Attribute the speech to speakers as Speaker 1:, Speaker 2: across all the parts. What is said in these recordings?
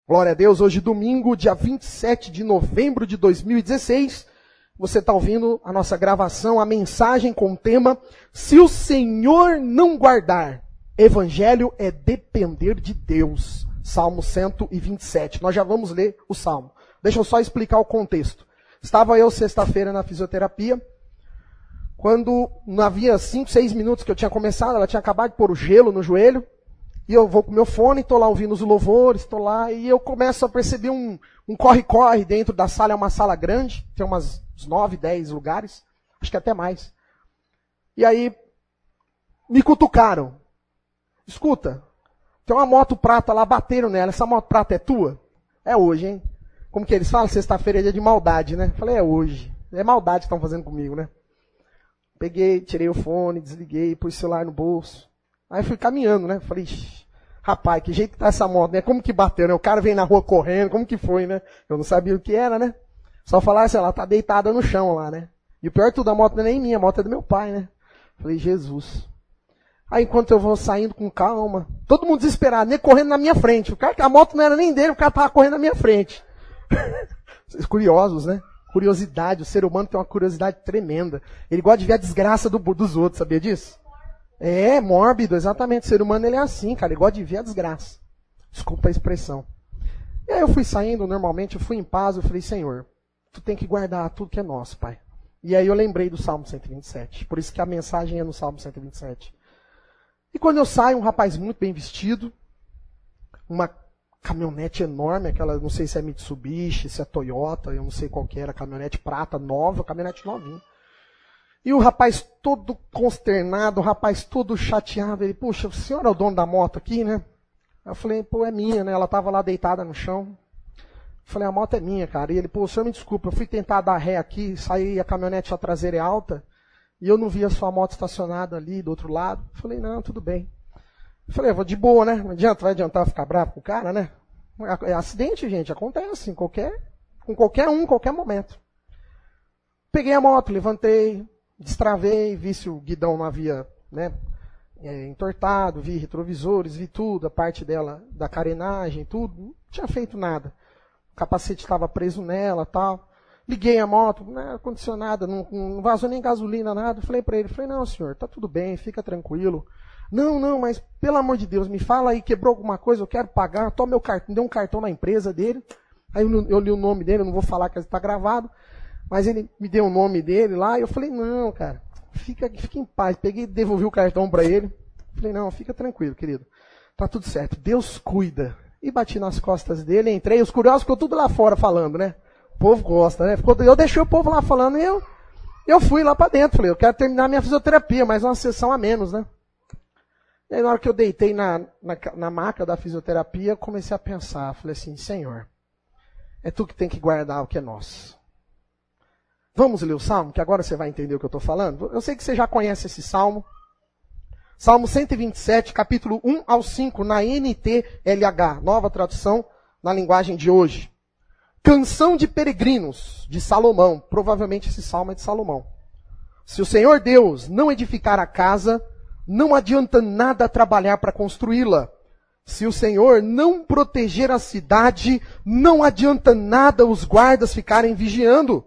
Speaker 1: Glória a Deus, hoje domingo, dia 27 de novembro de 2016, você está ouvindo a nossa gravação, a mensagem com o tema, se o Senhor não guardar, evangelho é depender de Deus, Salmo 127, nós já vamos ler o Salmo. Deixa eu só explicar o contexto. Estava eu sexta-feira na fisioterapia, quando não havia 5, 6 minutos que eu tinha começado, ela tinha acabado de pôr o gelo no joelho, e eu vou com o meu fone, estou lá ouvindo os louvores, estou lá, e eu começo a perceber um corre-corre dentro da sala, é uma sala grande, tem uns 9, 10 lugares, acho que até mais. E aí, me cutucaram. Escuta, tem uma moto prata lá, bateram nela, essa moto prata é tua? É hoje, hein? Como que eles falam? Sexta-feira é dia de maldade, né? Falei, é hoje. É maldade que estão fazendo comigo, né? Peguei, tirei o fone, desliguei, pus o celular no bolso. Aí fui caminhando, né? Falei, rapaz, que jeito que tá essa moto, né? Como que bateu, né? O cara veio na rua correndo, como que foi, né? Eu não sabia o que era, né? Só falar, sei lá, tá deitada no chão lá, né? E o pior de tudo, a moto não é nem minha, a moto é do meu pai, né? Falei, Jesus. Aí enquanto eu vou saindo com calma, todo mundo desesperado, nem correndo na minha frente. O cara, a moto não era nem dele, o cara tava correndo na minha frente. Curiosos, né? Curiosidade, o ser humano tem uma curiosidade tremenda. Ele gosta de ver a desgraça dos outros, sabia disso? É, mórbido, exatamente. O ser humano ele é assim, cara, ele gosta de ver a desgraça. Desculpa a expressão. E aí eu fui saindo, normalmente, eu fui em paz, eu falei, Senhor, tu tem que guardar tudo que é nosso, Pai. E aí eu lembrei do Salmo 127, por isso que a mensagem é no Salmo 127. E quando eu saio, um rapaz muito bem vestido, uma caminhonete enorme, aquela, não sei se é Mitsubishi, se é Toyota, eu não sei qual que era, caminhonete prata, nova, caminhonete novinha. E o rapaz todo consternado, o rapaz todo chateado, ele, puxa, o senhor é o dono da moto aqui, né? Eu falei, pô, é minha, né? Ela estava lá deitada no chão. Eu falei, a moto é minha, cara. E ele, pô, o senhor me desculpa, eu fui tentar dar ré aqui, saí, a caminhonete, a traseira é alta, e eu não vi a sua moto estacionada ali do outro lado. Eu falei, não, tudo bem. Eu falei, vou de boa, né? Não adianta, vai adiantar ficar bravo com o cara, né? É acidente, gente, acontece com qualquer um, em qualquer momento. Peguei a moto, levantei, destravei, vi se o guidão não havia, né, entortado, vi retrovisores, vi tudo, a parte dela, da carenagem, tudo, não tinha feito nada. O capacete estava preso nela, tal. Liguei a moto, né, ar-condicionada, não vazou nem gasolina, nada. Falei para ele, não, senhor, tá tudo bem, fica tranquilo. Não, mas pelo amor de Deus, me fala aí, quebrou alguma coisa, eu quero pagar, toma meu cartão, deu um cartão na empresa dele. Aí eu li o nome dele, eu não vou falar que está gravado. Mas ele me deu o nome dele lá, e eu falei, não, cara, fica em paz. Peguei e devolvi o cartão para ele. Falei, não, fica tranquilo, querido. Tá tudo certo, Deus cuida. E bati nas costas dele, entrei, os curiosos ficou tudo lá fora falando, né? O povo gosta, né? Eu deixei o povo lá falando e eu fui lá para dentro. Falei, eu quero terminar minha fisioterapia, mais uma sessão a menos, né? E aí na hora que eu deitei na maca da fisioterapia, comecei a pensar. Falei assim, Senhor, é tu que tem que guardar o que é nosso. Vamos ler o Salmo, que agora você vai entender o que eu estou falando. Eu sei que você já conhece esse Salmo. Salmo 127, capítulo 1 ao 5, na NTLH, nova tradução na linguagem de hoje. Canção de peregrinos, de Salomão. Provavelmente esse Salmo é de Salomão. Se o Senhor Deus não edificar a casa, não adianta nada trabalhar para construí-la. Se o Senhor não proteger a cidade, não adianta nada os guardas ficarem vigiando.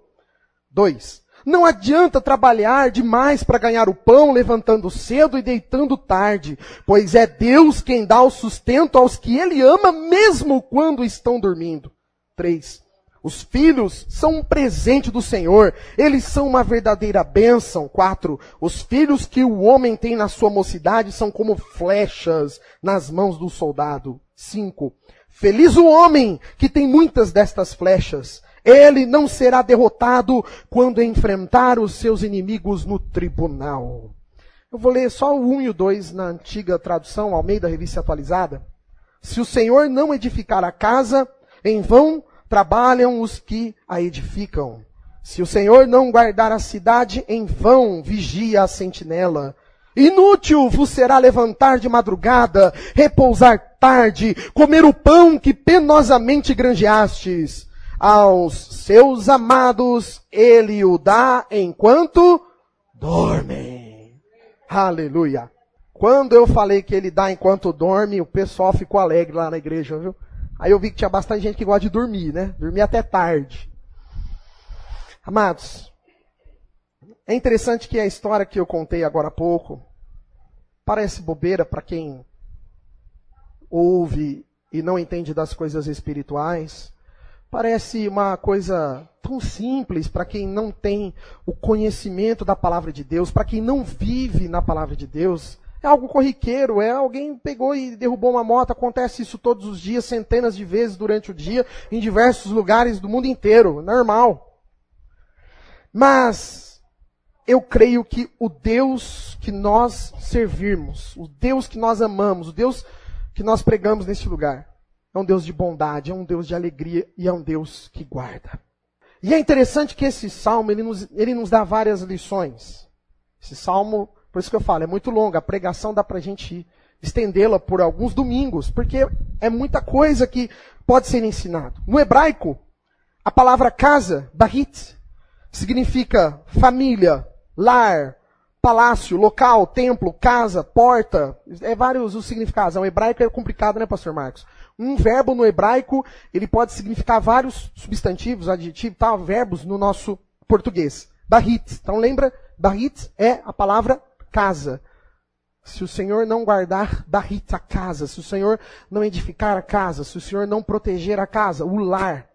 Speaker 1: 2. Não adianta trabalhar demais para ganhar o pão, levantando cedo e deitando tarde, pois é Deus quem dá o sustento aos que Ele ama, mesmo quando estão dormindo. 3. Os filhos são um presente do Senhor, eles são uma verdadeira bênção. 4. Os filhos que o homem tem na sua mocidade são como flechas nas mãos do soldado. 5. Feliz o homem que tem muitas destas flechas. Ele não será derrotado quando enfrentar os seus inimigos no tribunal. Eu vou ler só o 1 e o 2 na antiga tradução, Almeida Revista Atualizada. Se o Senhor não edificar a casa, em vão trabalham os que a edificam. Se o Senhor não guardar a cidade, em vão vigia a sentinela. Inútil vos será levantar de madrugada, repousar tarde, comer o pão que penosamente granjeastes. Aos seus amados ele o dá enquanto dormem. Aleluia. Quando eu falei que ele dá enquanto dorme, o pessoal ficou alegre lá na igreja, viu? Aí eu vi que tinha bastante gente que gosta de dormir, né? Dormir até tarde. Amados, é interessante que a história que eu contei agora há pouco parece bobeira para quem ouve e não entende das coisas espirituais. Parece uma coisa tão simples para quem não tem o conhecimento da palavra de Deus, para quem não vive na palavra de Deus. É algo corriqueiro, alguém pegou e derrubou uma moto, acontece isso todos os dias, centenas de vezes durante o dia, em diversos lugares do mundo inteiro, normal. Mas eu creio que o Deus que nós servimos, o Deus que nós amamos, o Deus que nós pregamos neste lugar, é um Deus de bondade, é um Deus de alegria e é um Deus que guarda. E é interessante que esse salmo, ele nos dá várias lições. Esse salmo, por isso que eu falo, é muito longo, a pregação dá pra gente estendê-la por alguns domingos, porque é muita coisa que pode ser ensinado. No hebraico, a palavra casa, bahit, significa família, lar, palácio, local, templo, casa, porta. É vários os significados. O hebraico é complicado, né, pastor Marcos? Um verbo no hebraico, ele pode significar vários substantivos, adjetivos, verbos no nosso português. Bahit. Então lembra, bahit é a palavra casa. Se o Senhor não guardar bahit, a casa, se o Senhor não edificar a casa, se o Senhor não proteger a casa, o lar.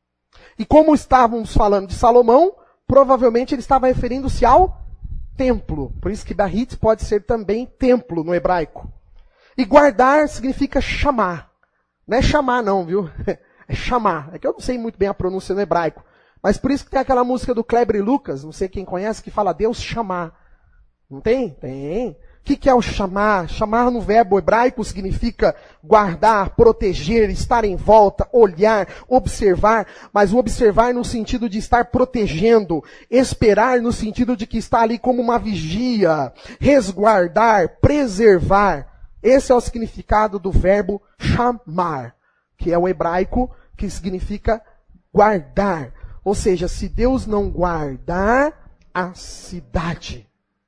Speaker 1: E como estávamos falando de Salomão, provavelmente ele estava referindo-se ao templo. Por isso que bahit pode ser também templo no hebraico. E guardar significa chamar. Não é chamar não, viu? É chamar. É que eu não sei muito bem a pronúncia no hebraico. Mas por isso que tem aquela música do Kleber e Lucas, não sei quem conhece, que fala Deus chamar. Não tem? Tem. O que é o chamar? Chamar no verbo hebraico significa guardar, proteger, estar em volta, olhar, observar, mas o observar no sentido de estar protegendo, esperar no sentido de que está ali como uma vigia, resguardar, preservar. Esse é o significado do verbo chamar, que é o hebraico que significa guardar. Ou seja, se Deus não guardar a cidade,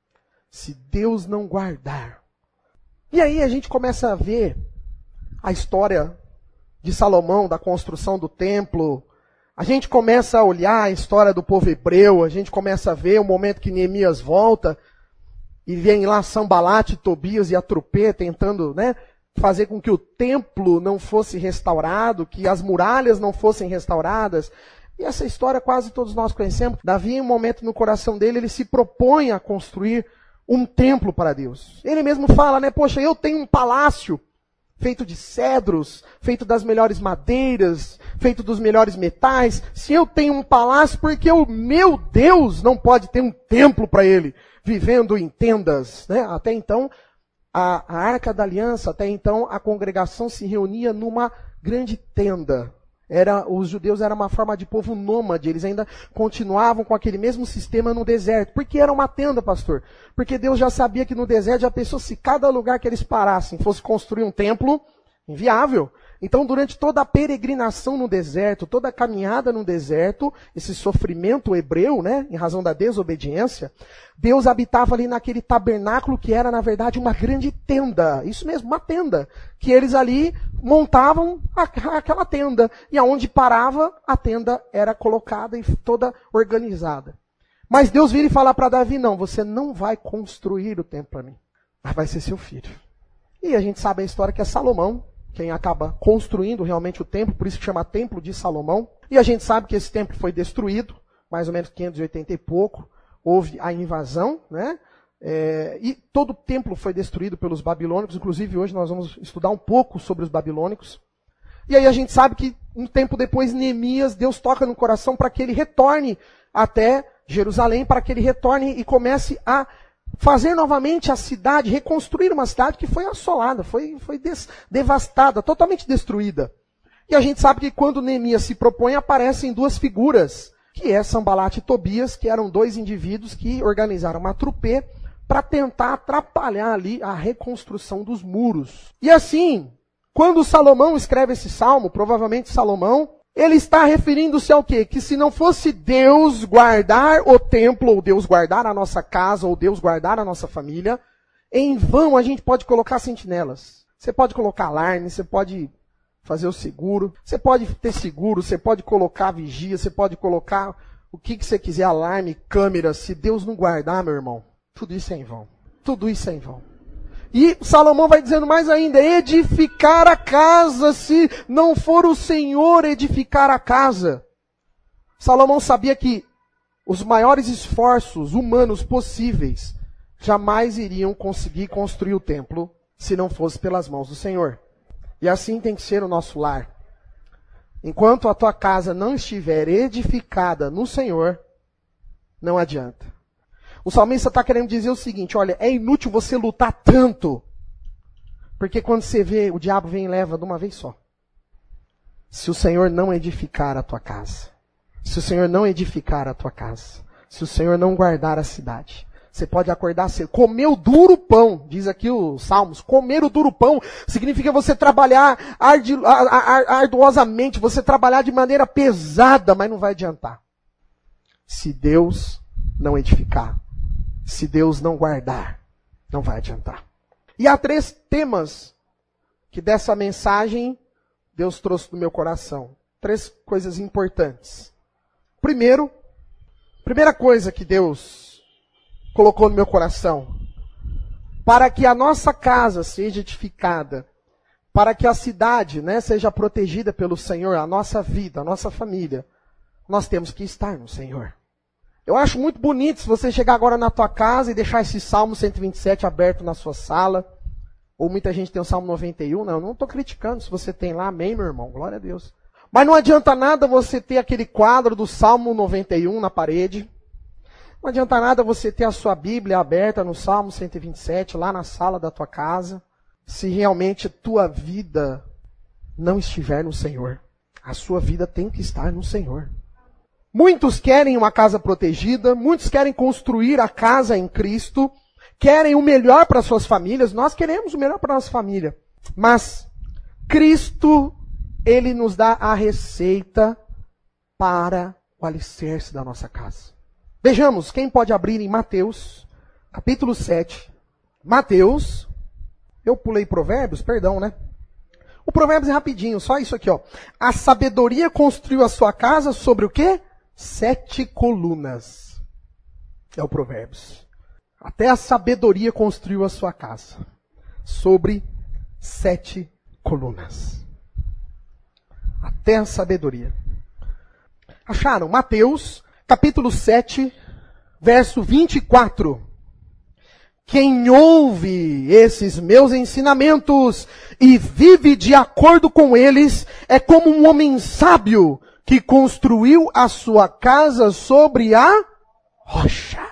Speaker 1: se Deus não guardar. E aí a gente começa a ver a história de Salomão, da construção do templo. A gente começa a olhar a história do povo hebreu. A gente começa a ver o momento que Neemias volta e vem lá Sanbalate, Tobias e Atrupê tentando, fazer com que o templo não fosse restaurado, que as muralhas não fossem restauradas. E essa história quase todos nós conhecemos. Davi, em um momento no coração dele, ele se propõe a construir um templo para Deus. Ele mesmo fala, poxa, eu tenho um palácio feito de cedros, feito das melhores madeiras, feito dos melhores metais. Se eu tenho um palácio, por que o meu Deus não pode ter um templo para ele, vivendo em tendas? Até então, a Arca da Aliança, até então, a congregação se reunia numa grande tenda. Os judeus eram uma forma de povo nômade, eles ainda continuavam com aquele mesmo sistema no deserto. Por que era uma tenda, pastor? Porque Deus já sabia que no deserto, já pensou, se cada lugar que eles parassem fosse construir um templo, inviável. Então, durante toda a peregrinação no deserto, toda a caminhada no deserto, esse sofrimento hebreu, em razão da desobediência, Deus habitava ali naquele tabernáculo que era, na verdade, uma grande tenda. Isso mesmo, uma tenda. Que eles ali montavam aquela tenda. E aonde parava, a tenda era colocada e toda organizada. Mas Deus vira e fala para Davi, não, você não vai construir o templo para mim. Mas vai ser seu filho. E a gente sabe a história que é Salomão, quem acaba construindo realmente o templo, por isso que chama Templo de Salomão. E a gente sabe que esse templo foi destruído, mais ou menos 580 e pouco, houve a invasão, e todo o templo foi destruído pelos babilônicos, inclusive hoje nós vamos estudar um pouco sobre os babilônicos. E aí a gente sabe que um tempo depois, Neemias, Deus toca no coração para que ele retorne até Jerusalém, para que ele retorne e comece a fazer novamente a cidade, reconstruir uma cidade que foi assolada, foi devastada, totalmente destruída. E a gente sabe que quando Neemias se propõe, aparecem duas figuras, que é Sanbalate e Tobias, que eram dois indivíduos que organizaram uma trupe para tentar atrapalhar ali a reconstrução dos muros. E assim, quando Salomão escreve esse salmo, provavelmente Salomão, ele está referindo-se ao quê? Que se não fosse Deus guardar o templo, ou Deus guardar a nossa casa, ou Deus guardar a nossa família, em vão a gente pode colocar sentinelas. Você pode colocar alarme, você pode fazer o seguro. Você pode ter seguro, você pode colocar vigia, você pode colocar o que você quiser, alarme, câmera. Se Deus não guardar, meu irmão, tudo isso é em vão. Tudo isso é em vão. E Salomão vai dizendo mais ainda, edificar a casa, se não for o Senhor edificar a casa. Salomão sabia que os maiores esforços humanos possíveis jamais iriam conseguir construir o templo se não fosse pelas mãos do Senhor. E assim tem que ser o nosso lar. Enquanto a tua casa não estiver edificada no Senhor, não adianta. O salmista está querendo dizer o seguinte, olha, é inútil você lutar tanto, porque quando você vê, o diabo vem e leva de uma vez só. Se o Senhor não edificar a tua casa, se o Senhor não edificar a tua casa, se o Senhor não guardar a cidade, você pode acordar cedo. Comer o duro pão, diz aqui os Salmos, comer o duro pão significa você trabalhar arduosamente, você trabalhar de maneira pesada, mas não vai adiantar. Se Deus não edificar, se Deus não guardar, não vai adiantar. E há 3 temas que dessa mensagem Deus trouxe no meu coração. 3 coisas importantes. Primeira coisa que Deus colocou no meu coração, para que a nossa casa seja edificada, para que a cidade, seja protegida pelo Senhor, a nossa vida, a nossa família, nós temos que estar no Senhor. Eu acho muito bonito se você chegar agora na tua casa e deixar esse Salmo 127 aberto na sua sala, ou muita gente tem o Salmo 91, eu não estou criticando se você tem lá, amém, meu irmão, glória a Deus. Mas não adianta nada você ter aquele quadro do Salmo 91 na parede. Não adianta nada você ter a sua Bíblia aberta no Salmo 127, lá na sala da tua casa, se realmente tua vida não estiver no Senhor. A sua vida tem que estar no Senhor. Muitos querem uma casa protegida, muitos querem construir a casa em Cristo, querem o melhor para suas famílias, nós queremos o melhor para a nossa família. Mas Cristo, Ele nos dá a receita para o alicerce da nossa casa. Vejamos, quem pode abrir em Mateus, capítulo 7. Mateus, eu pulei Provérbios, perdão, O Provérbios é rapidinho, só isso aqui, ó. A sabedoria construiu a sua casa sobre o quê? 7 colunas. É o Provérbios. Até a sabedoria construiu a sua casa sobre 7 colunas. Até a sabedoria. Acharam? Mateus, capítulo 7, verso 24. Quem ouve esses meus ensinamentos e vive de acordo com eles é como um homem sábio que construiu a sua casa sobre a rocha.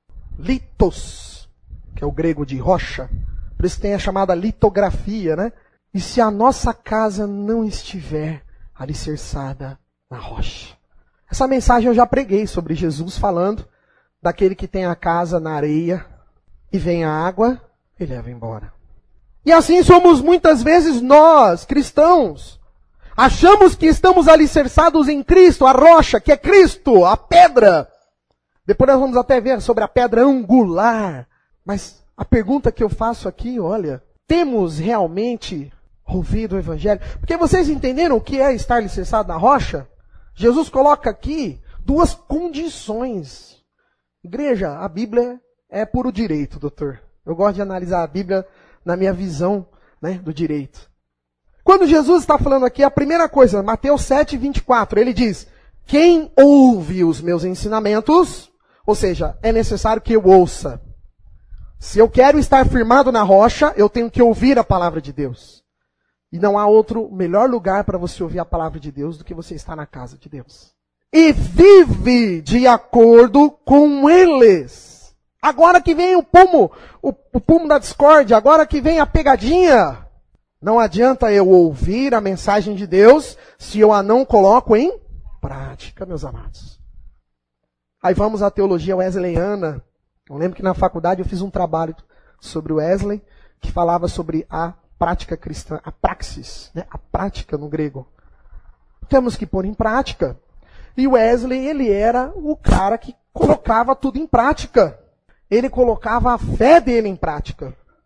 Speaker 1: Litos, que é o grego de rocha. Por isso tem a chamada litografia, E se a nossa casa não estiver alicerçada na rocha? Essa mensagem eu já preguei sobre Jesus falando daquele que tem a casa na areia e vem a água e leva embora. E assim somos muitas vezes nós, cristãos. Achamos que estamos alicerçados em Cristo, a rocha, que é Cristo, a pedra. Depois nós vamos até ver sobre a pedra angular. Mas a pergunta que eu faço aqui, olha, temos realmente ouvido o Evangelho? Porque vocês entenderam o que é estar alicerçado na rocha? Jesus coloca aqui 2 condições. Igreja, a Bíblia é puro direito, doutor. Eu gosto de analisar a Bíblia na minha visão, do direito. Quando Jesus está falando aqui, a primeira coisa, Mateus 7, 24, ele diz, quem ouve os meus ensinamentos, ou seja, é necessário que eu ouça. Se eu quero estar firmado na rocha, eu tenho que ouvir a palavra de Deus. E não há outro melhor lugar para você ouvir a palavra de Deus do que você estar na casa de Deus. E vive de acordo com eles. Agora que vem o pumo da discórdia, agora que vem a pegadinha. Não adianta eu ouvir a mensagem de Deus se eu a não coloco em prática, meus amados. Aí vamos à teologia wesleyana. Eu lembro que na faculdade eu fiz um trabalho sobre Wesley, que falava sobre a prática cristã, a praxis, a prática no grego. Temos que pôr em prática. E Wesley, ele era o cara que colocava tudo em prática. Ele colocava a fé dele em prática.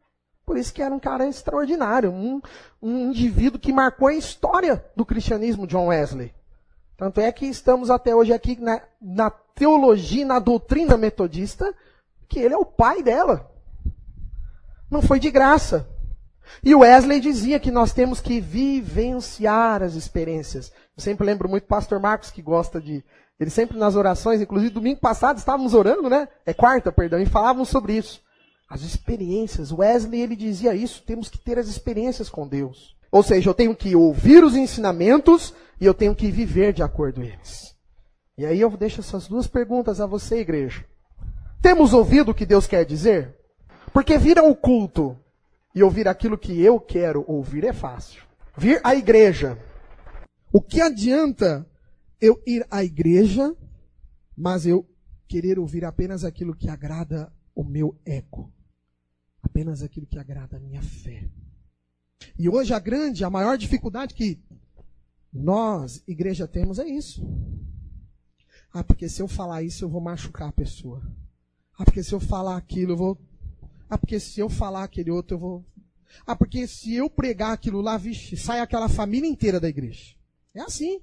Speaker 1: Por isso que era um cara extraordinário, um indivíduo que marcou a história do cristianismo, John Wesley. Tanto é que estamos até hoje aqui na teologia, na doutrina metodista, que ele é o pai dela. Não foi de graça. E o Wesley dizia que nós temos que vivenciar as experiências. Eu sempre lembro muito do pastor Marcos, que gosta de... Ele sempre nas orações, inclusive domingo passado estávamos orando, né? Quarta, perdão, e falávamos sobre isso. As experiências. Wesley, ele dizia isso, temos que ter as experiências com Deus. Ou seja, eu tenho que ouvir os ensinamentos e eu tenho que viver de acordo com eles. E aí eu deixo essas duas perguntas a você, igreja. Temos ouvido o que Deus quer dizer? Porque vir ao culto e ouvir aquilo que eu quero ouvir é fácil. Vir à igreja. O que adianta eu ir à igreja, mas eu querer ouvir apenas aquilo que agrada o meu ego? Apenas aquilo que agrada a minha fé. E hoje a maior dificuldade que nós, igreja, temos é isso. Porque se eu falar isso, eu vou machucar a pessoa. Porque se eu falar aquilo, eu vou... porque se eu falar aquele outro, eu vou... porque se eu pregar aquilo lá, vixe, sai aquela família inteira da igreja. É assim.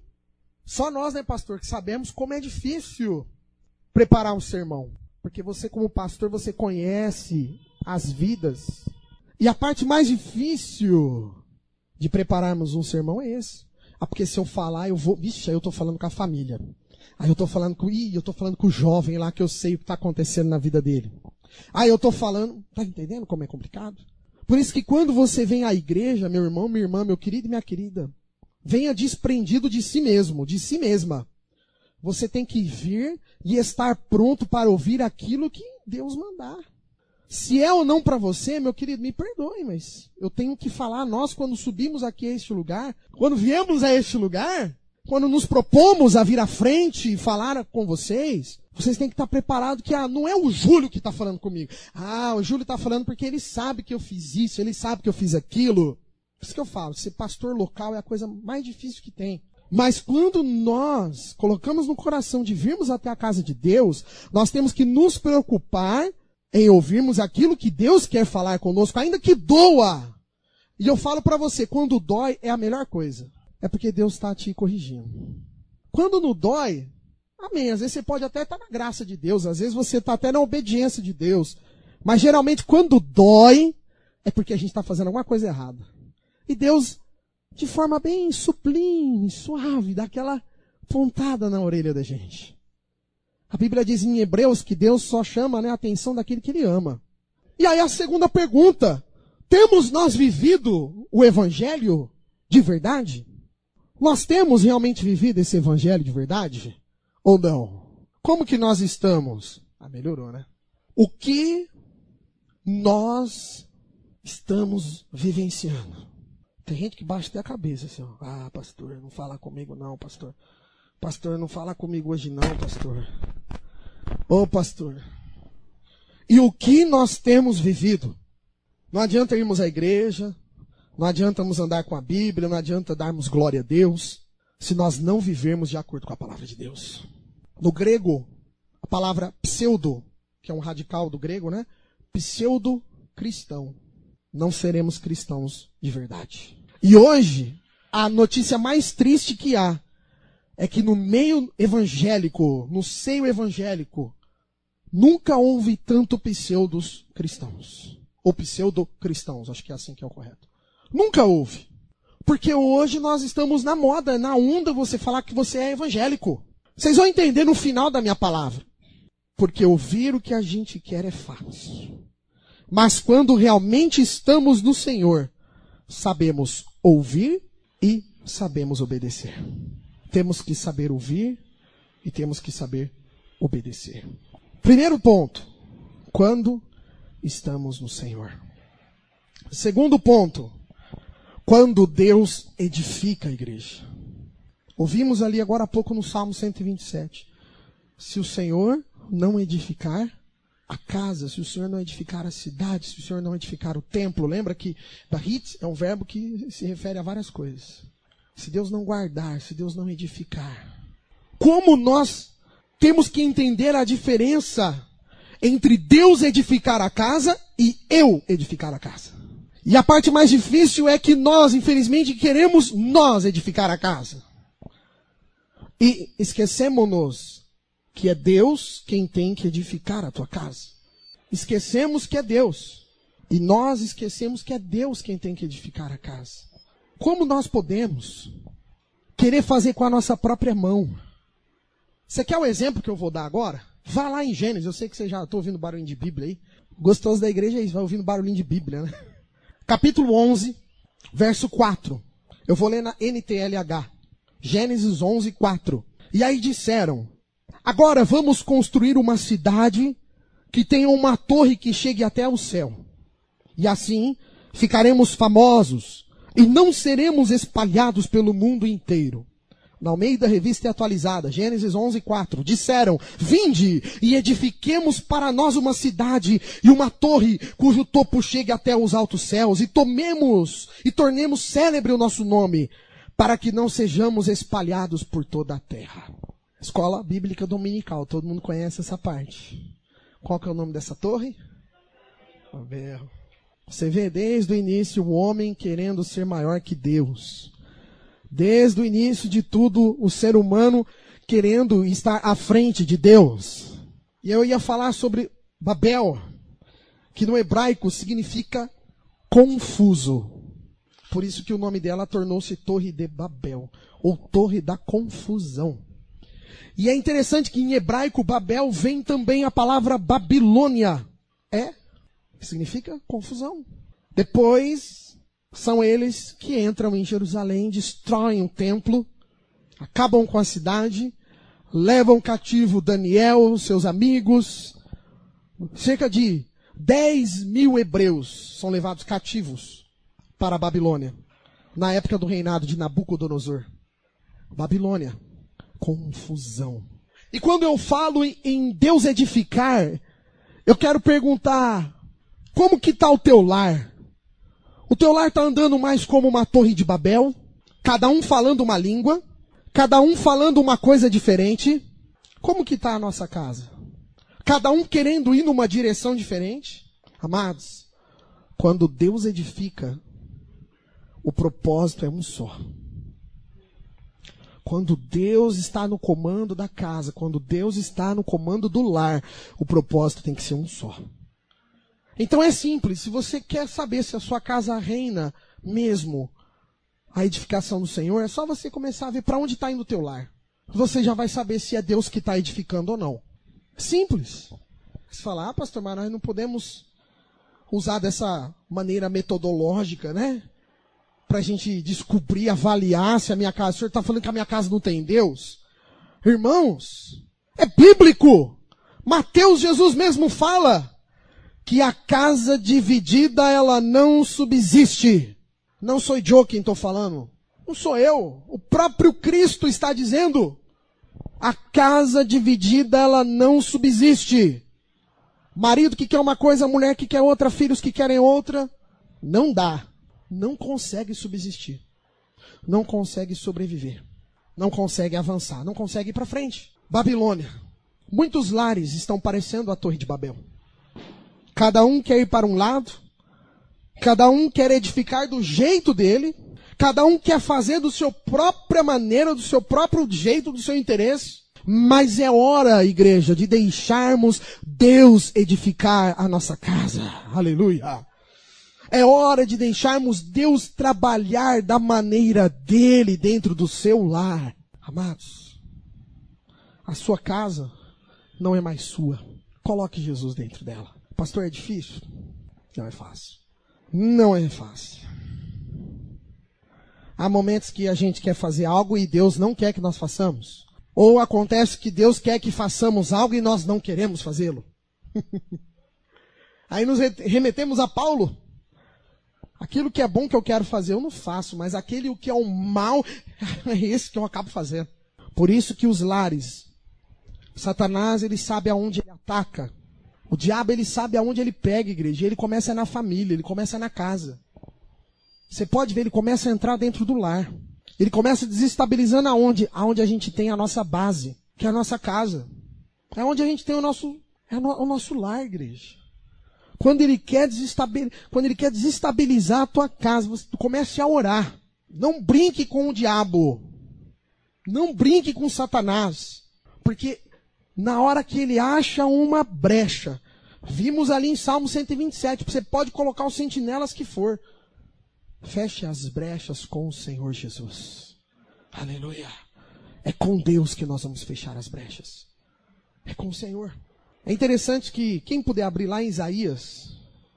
Speaker 1: Só nós, né, pastor, que sabemos como é difícil preparar um sermão. Porque você, como pastor, você conhece as vidas. E a parte mais difícil de prepararmos um sermão é esse. Porque se eu falar, eu vou... vixe, aí eu estou falando com a família. Aí eu estou falando com o jovem lá, que eu sei o que está acontecendo na vida dele. Aí eu estou falando... Tá entendendo como é complicado? Por isso que quando você vem à igreja, meu irmão, minha irmã, meu querido e minha querida, venha desprendido de si mesmo, de si mesma. Você tem que vir e estar pronto para ouvir aquilo que Deus mandar. Se é ou não para você, meu querido, me perdoe, mas eu tenho que falar, nós quando subimos aqui a este lugar, quando viemos a este lugar, quando nos propomos a vir à frente e falar com vocês têm que estar preparados que não é o Júlio que está falando comigo. O Júlio está falando porque ele sabe que eu fiz isso, ele sabe que eu fiz aquilo. Por isso que eu falo, ser pastor local é a coisa mais difícil que tem. Mas quando nós colocamos no coração de virmos até a casa de Deus, nós temos que nos preocupar em ouvirmos aquilo que Deus quer falar conosco, ainda que doa. E eu falo para você, quando dói é a melhor coisa. É porque Deus está te corrigindo. Quando não dói, amém. Às vezes você pode até estar na graça de Deus, às vezes você está até na obediência de Deus. Mas geralmente quando dói, é porque a gente está fazendo alguma coisa errada. E Deus, de forma bem sublime, suave, dá aquela pontada na orelha da gente. A Bíblia diz em Hebreus que Deus só chama a atenção daquele que Ele ama. E aí a segunda pergunta, temos nós vivido o Evangelho de verdade? Nós temos realmente vivido esse Evangelho de verdade? Ou não? Como que nós estamos? Melhorou, né? O que nós estamos vivenciando? Tem gente que baixa até a cabeça assim, pastor, não fala comigo não, pastor. Pastor, não fala comigo hoje não, pastor. Pastor. E o que nós temos vivido? Não adianta irmos à igreja, não adianta andar com a Bíblia, não adianta darmos glória a Deus, se nós não vivermos de acordo com a palavra de Deus. No grego, a palavra pseudo, que é um radical do grego, né? Pseudo-cristão. Não seremos cristãos de verdade. E hoje, a notícia mais triste que há é que no meio evangélico, no seio evangélico, nunca houve tanto pseudos cristãos. Ou pseudo-cristãos, acho que é assim que é o correto. Nunca houve. Porque hoje nós estamos na moda, na onda você falar que você é evangélico. Vocês vão entender no final da minha palavra. Porque ouvir o que a gente quer é fácil. Mas quando realmente estamos no Senhor, sabemos ouvir e sabemos obedecer. Temos que saber ouvir e temos que saber obedecer. Primeiro ponto, quando estamos no Senhor. Segundo ponto, quando Deus edifica a igreja. Ouvimos ali agora há pouco no Salmo 127. Se o Senhor não edificar a casa, se o Senhor não edificar a cidade, se o Senhor não edificar o templo, lembra que Bahit é um verbo que se refere a várias coisas. Se Deus não guardar, se Deus não edificar. Como nós temos que entender a diferença entre Deus edificar a casa e eu edificar a casa.
Speaker 2: E a parte mais difícil é que nós, infelizmente, queremos nós edificar a casa. E esquecemos-nos que é Deus quem tem que edificar a tua casa. Esquecemos que é Deus. E nós esquecemos que é Deus quem tem que edificar a casa. Como nós podemos querer fazer com a nossa própria mão? Você quer o exemplo que eu vou dar agora? Vá lá em Gênesis. Eu sei que você já está ouvindo barulhinho de Bíblia aí. Gostoso da igreja é isso, vai ouvindo barulhinho de Bíblia, né? Capítulo 11, verso 4. Eu vou ler na NTLH. Gênesis 11, 4. E aí disseram: agora vamos construir uma cidade que tenha uma torre que chegue até o céu. E assim ficaremos famosos e não seremos espalhados pelo mundo inteiro. Na Almeida Revista Atualizada, Gênesis 11, 4. Disseram: vinde e edifiquemos para nós uma cidade e uma torre cujo topo chegue até os altos céus, e tornemos célebre o nosso nome, para que não sejamos espalhados por toda a terra. Escola Bíblica Dominical, todo mundo conhece essa parte. Qual que é o nome dessa torre? Babel. Você vê desde o início o homem querendo ser maior que Deus. Desde o início de tudo, o ser humano querendo estar à frente de Deus. E eu ia falar sobre Babel, que no hebraico significa confuso. Por isso que o nome dela tornou-se Torre de Babel, ou Torre da Confusão. E é interessante que em hebraico, Babel, vem também a palavra Babilônia. Que significa confusão. Depois, são eles que entram em Jerusalém, destroem o templo, acabam com a cidade, levam cativo Daniel, seus amigos. Cerca de 10.000 hebreus são levados cativos para a Babilônia, na época do reinado de Nabucodonosor. Babilônia, confusão. E quando eu falo em Deus edificar, eu quero perguntar: como que está o teu lar? O teu lar está andando mais como uma torre de Babel? Cada um falando uma língua? Cada um falando uma coisa diferente? Como que está a nossa casa? Cada um querendo ir numa direção diferente? Amados, quando Deus edifica, o propósito é um só. Quando Deus está no comando da casa, quando Deus está no comando do lar, o propósito tem que ser um só. Então é simples, se você quer saber se a sua casa reina mesmo a edificação do Senhor, é só você começar a ver para onde está indo o teu lar. Você já vai saber se é Deus que está edificando ou não. Simples. Você fala: pastor, mas nós não podemos usar dessa maneira metodológica, né? Para a gente descobrir, avaliar se a minha casa... O senhor está falando que a minha casa não tem Deus? Irmãos, é bíblico. Mateus, Jesus mesmo fala que a casa dividida, ela não subsiste. Não sou eu quem estou falando. Não sou eu. O próprio Cristo está dizendo: a casa dividida, ela não subsiste. Marido que quer uma coisa, mulher que quer outra, filhos que querem outra. Não dá. Não consegue subsistir. Não consegue sobreviver. Não consegue avançar. Não consegue ir para frente. Babilônia. Muitos lares estão parecendo a Torre de Babel. Cada um quer ir para um lado, cada um quer edificar do jeito dele, cada um quer fazer da sua própria maneira, do seu próprio jeito, do seu interesse. Mas é hora, igreja, de deixarmos Deus edificar a nossa casa. Aleluia! É hora de deixarmos Deus trabalhar da maneira dele dentro do seu lar. Amados, a sua casa não é mais sua. Coloque Jesus dentro dela. Pastor, é difícil? Não é fácil. Não é fácil. Há momentos que a gente quer fazer algo e Deus não quer que nós façamos. Ou acontece que Deus quer que façamos algo e nós não queremos fazê-lo. Aí nos remetemos a Paulo. Aquilo que é bom que eu quero fazer, eu não faço. Mas aquele que é o mal, é esse que eu acabo fazendo. Por isso que os lares, Satanás, ele sabe aonde ele ataca. O diabo, ele sabe aonde ele pega, igreja. Ele começa na família, ele começa na casa. Você pode ver, ele começa a entrar dentro do lar. Ele começa desestabilizando aonde? Aonde a gente tem a nossa base, que é a nossa casa. É onde a gente tem o nosso lar, igreja. Quando ele quer desestabilizar a tua casa, você comece a orar. Não brinque com o diabo. Não brinque com Satanás. Porque na hora que ele acha uma brecha, vimos ali em Salmo 127, você pode colocar os sentinelas que for. Feche as brechas com o Senhor Jesus. Aleluia. É com Deus que nós vamos fechar as brechas. É com o Senhor. É interessante que, quem puder abrir lá em Isaías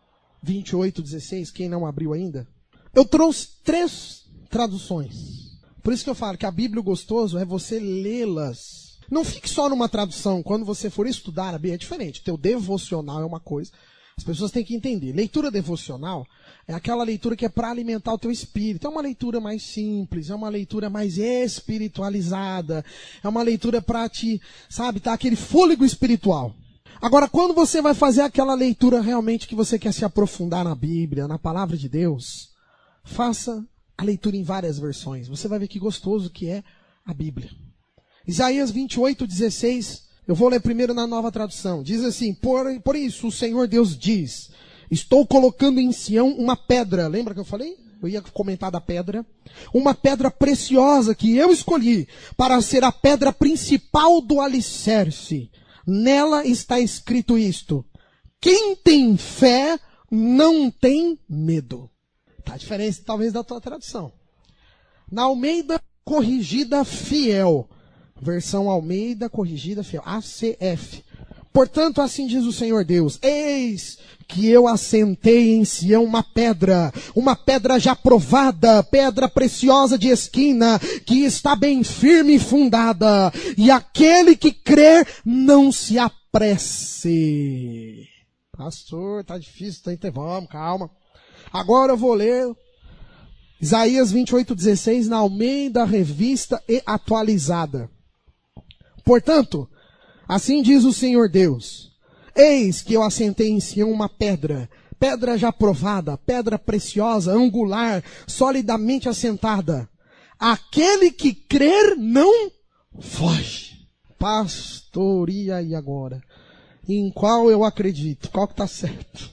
Speaker 2: 28:16, quem não abriu ainda, eu trouxe 3 traduções. Por isso que eu falo que a Bíblia, o gostoso é você lê-las. Não fique só numa tradução. Quando você for estudar a Bíblia, é diferente. O teu devocional é uma coisa. As pessoas têm que entender. Leitura devocional é aquela leitura que é para alimentar o teu espírito. É uma leitura mais simples, é uma leitura mais espiritualizada, é uma leitura para te, tá aquele fôlego espiritual. Agora, quando você vai fazer aquela leitura realmente que você quer se aprofundar na Bíblia, na palavra de Deus, faça a leitura em várias versões. Você vai ver que gostoso que é a Bíblia. Isaías 28:16, eu vou ler primeiro na Nova Tradução. Diz assim: por isso o Senhor Deus diz, estou colocando em Sião uma pedra. Lembra que eu falei? Eu ia comentar da pedra. Uma pedra preciosa que eu escolhi para ser a pedra principal do alicerce. Nela está escrito isto: quem tem fé não tem medo. Tá, a diferença talvez da tua tradução. Na Almeida Corrigida Fiel. Versão Almeida Corrigida Fiel. ACF. Portanto, assim diz o Senhor Deus: eis que eu assentei em Sião uma pedra já provada, pedra preciosa de esquina, que está bem firme e fundada, e aquele que crer não se apresse. Pastor, tá difícil, vamos, calma. Agora eu vou ler Isaías 28:16 na Almeida Revista e Atualizada. Portanto, assim diz o Senhor Deus: eis que eu assentei em Sião uma pedra já provada, pedra preciosa, angular, solidamente assentada. Aquele que crer não foge. Pastor, e aí agora? Em qual eu acredito? Qual que tá certo?